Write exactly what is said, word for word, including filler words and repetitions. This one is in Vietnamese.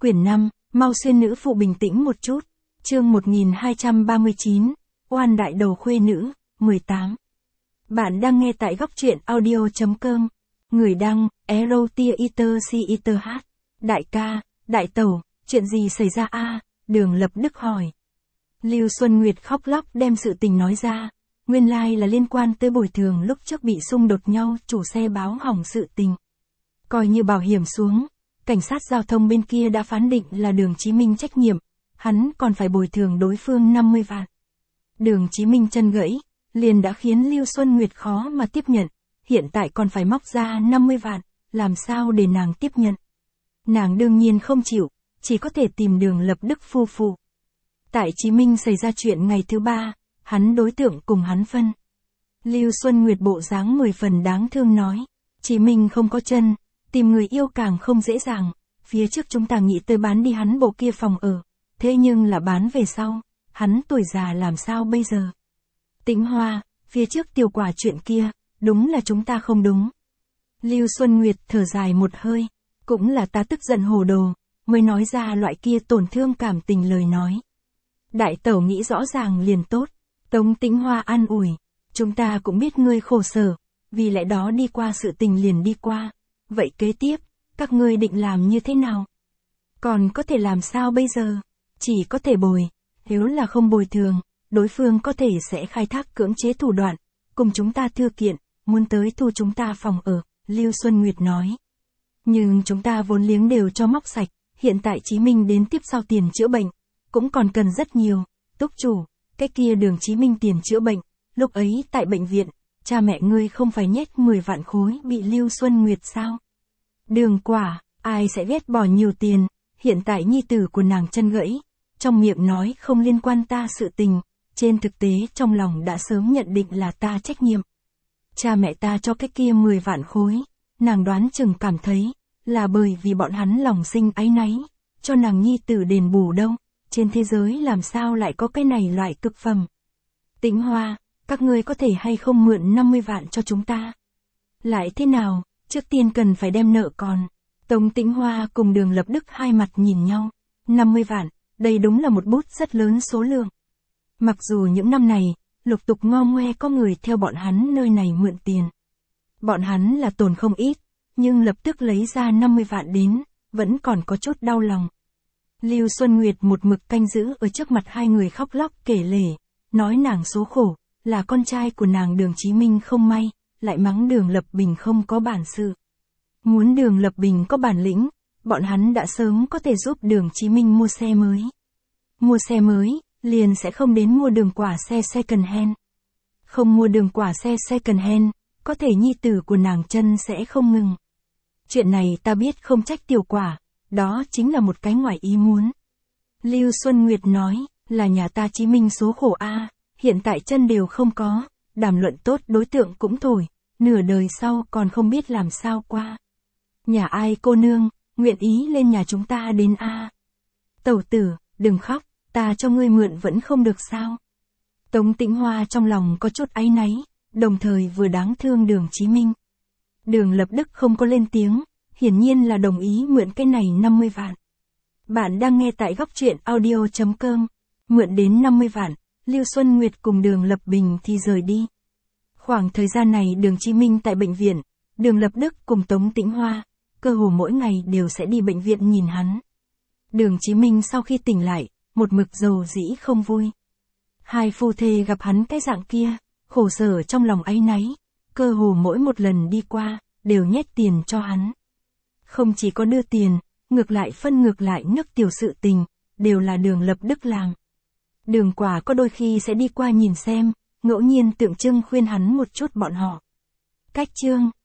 Quyển năm, mau xuyên nữ phụ bình tĩnh một chút. Chương một nghìn hai trăm ba mươi chín, oan đại đầu khuê nữ, mười tám. Bạn đang nghe tại góc truyện audio.com. Người đăng, Erotia Eater C Eater H. Đại ca, đại tẩu, chuyện gì xảy ra a? Đường Lập Đức hỏi. Lưu Xuân Nguyệt khóc lóc đem sự tình nói ra. Nguyên lai là liên quan tới bồi thường lúc trước bị xung đột nhau, chủ xe báo hỏng sự tình. Coi như bảo hiểm xuống, cảnh sát giao thông bên kia đã phán định là Đường Chí Minh trách nhiệm, hắn còn phải bồi thường đối phương năm mươi vạn. Đường Chí Minh chân gãy, liền đã khiến Lưu Xuân Nguyệt khó mà tiếp nhận, hiện tại còn phải móc ra năm mươi vạn, làm sao để nàng tiếp nhận. Nàng đương nhiên không chịu, chỉ có thể tìm Đường Lập Đức phu phụ. Tại Chí Minh xảy ra chuyện ngày thứ ba, hắn đối tượng cùng hắn phân. Lưu Xuân Nguyệt bộ dáng mười phần đáng thương nói, Chí Minh không có chân, tìm người yêu càng không dễ dàng, phía trước chúng ta nghĩ tới bán đi hắn bộ kia phòng ở, thế nhưng là bán về sau, hắn tuổi già làm sao bây giờ. Tĩnh Hoa, phía trước Tiểu Quả chuyện kia, đúng là chúng ta không đúng. Lưu Xuân Nguyệt thở dài một hơi, cũng là ta tức giận hồ đồ, mới nói ra loại kia tổn thương cảm tình lời nói. Đại tẩu nghĩ rõ ràng liền tốt, Tống Tĩnh Hoa an ủi, chúng ta cũng biết ngươi khổ sở, vì lẽ đó đi qua sự tình liền đi qua, vậy kế tiếp, các ngươi định làm như thế nào? Còn có thể làm sao bây giờ? Chỉ có thể bồi, nếu là không bồi thường, đối phương có thể sẽ khai thác cưỡng chế thủ đoạn, cùng chúng ta thư kiện, muốn tới thu chúng ta phòng ở, Lưu Xuân Nguyệt nói. Nhưng chúng ta vốn liếng đều cho móc sạch, hiện tại Chí Minh đến tiếp sau tiền chữa bệnh, cũng còn cần rất nhiều, túc chủ, cái kia Đường Chí Minh tiền chữa bệnh, lúc ấy tại bệnh viện, cha mẹ ngươi không phải nhét mười vạn khối bị Lưu Xuân Nguyệt sao? Đường Quả, ai sẽ ghét bỏ nhiều tiền, hiện tại nhi tử của nàng chân gãy, trong miệng nói không liên quan ta sự tình, trên thực tế trong lòng đã sớm nhận định là ta trách nhiệm. Cha mẹ ta cho cái kia mười vạn khối, nàng đoán chừng cảm thấy, là bởi vì bọn hắn lòng sinh áy náy, cho nàng nhi tử đền bù đâu, trên thế giới làm sao lại có cái này loại cực phẩm. Tĩnh Hoa, các ngươi có thể hay không mượn năm mươi vạn cho chúng ta? Lại thế nào, trước tiên cần phải đem nợ còn. Tống Tĩnh Hoa cùng Đường Lập Đức hai mặt nhìn nhau, năm mươi vạn, đây đúng là một bút rất lớn số lượng. Mặc dù những năm này, lục tục ngo ngoe có người theo bọn hắn nơi này mượn tiền. Bọn hắn là tồn không ít, nhưng lập tức lấy ra năm mươi vạn đến, vẫn còn có chút đau lòng. Lưu Xuân Nguyệt một mực canh giữ ở trước mặt hai người khóc lóc kể lể, nói nàng số khổ, là con trai của nàng Đường Chí Minh không may, lại mắng Đường Lập Bình không có bản sự. Muốn Đường Lập Bình có bản lĩnh, bọn hắn đã sớm có thể giúp Đường Chí Minh mua xe mới. Mua xe mới, liền sẽ không đến mua Đường Quả xe second hand. Không mua Đường Quả xe second hand, có thể nhi tử của nàng chân sẽ không ngừng. Chuyện này ta biết không trách Tiểu Quả, đó chính là một cái ngoài ý muốn. Lưu Xuân Nguyệt nói, là nhà ta Chí Minh số khổ a, hiện tại chân đều không có, đàm luận tốt đối tượng cũng thổi, nửa đời sau còn không biết làm sao qua. Nhà ai cô nương, nguyện ý lên nhà chúng ta đến a. Tẩu tử, đừng khóc, ta cho ngươi mượn vẫn không được sao. Tống Tĩnh Hoa trong lòng có chút áy náy, đồng thời vừa đáng thương Đường Chí Minh. Đường Lập Đức không có lên tiếng, hiển nhiên là đồng ý mượn cái này năm mươi vạn. Bạn đang nghe tại góc truyện audio.com, mượn đến năm mươi vạn, Lưu Xuân Nguyệt cùng Đường Lập Bình thì rời đi. Khoảng thời gian này Đường Chí Minh tại bệnh viện, Đường Lập Đức cùng Tống Tĩnh Hoa, cơ hồ mỗi ngày đều sẽ đi bệnh viện nhìn hắn. Đường Chí Minh sau khi tỉnh lại, một mực dầu dĩ không vui. Hai phu thê gặp hắn cái dạng kia, khổ sở trong lòng áy náy, cơ hồ mỗi một lần đi qua, đều nhét tiền cho hắn. Không chỉ có đưa tiền, ngược lại phân ngược lại nước tiểu sự tình, đều là Đường Lập Đức làm. Đường Quả có đôi khi sẽ đi qua nhìn xem, ngẫu nhiên tượng trưng khuyên hắn một chút bọn họ. Cách chương